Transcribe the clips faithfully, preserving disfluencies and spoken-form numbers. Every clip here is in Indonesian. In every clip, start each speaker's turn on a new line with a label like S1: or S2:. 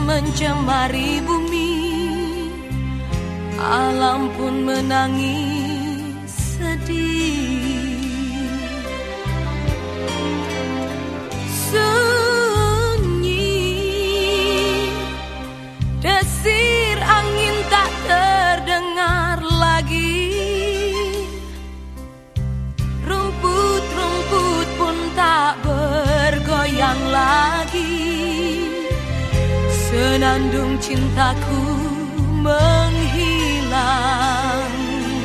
S1: mencemari bumi, alam pun menangis sedih. Sunyi, desir angin tak terdengar lagi. Rumput-rumput pun tak bergoyang lagi. Senandung cintaku menghilang.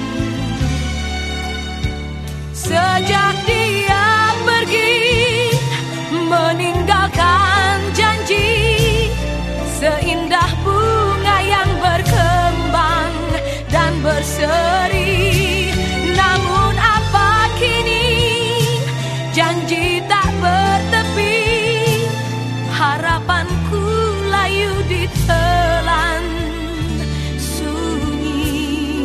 S1: Sejak dia pergi, meninggalkan janji, seindah bunga yang berkembang dan berseri. Namun apa kini, janji tak bertepi, harapanku layu ditelan sunyi.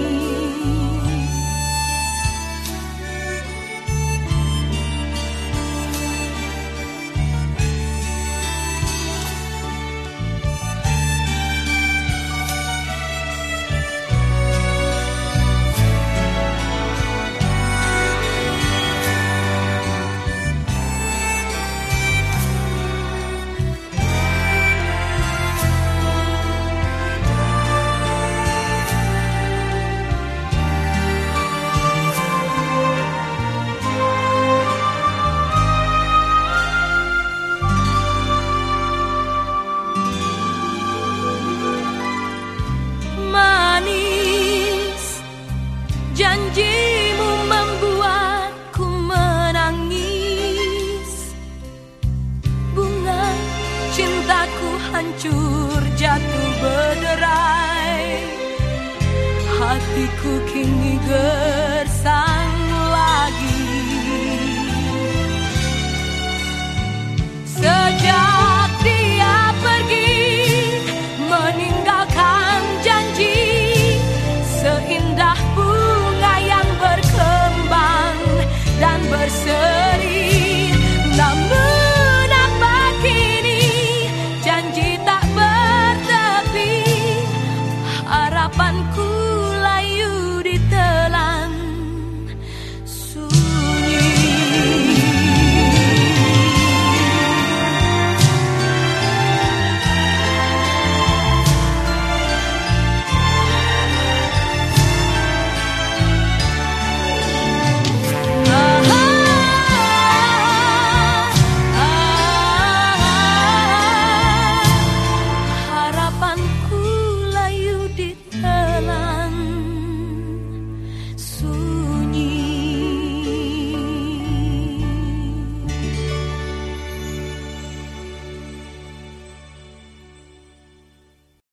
S1: Janjimu membuatku menangis. Bunga cintaku hancur jatuh berderai. Hatiku kini gersang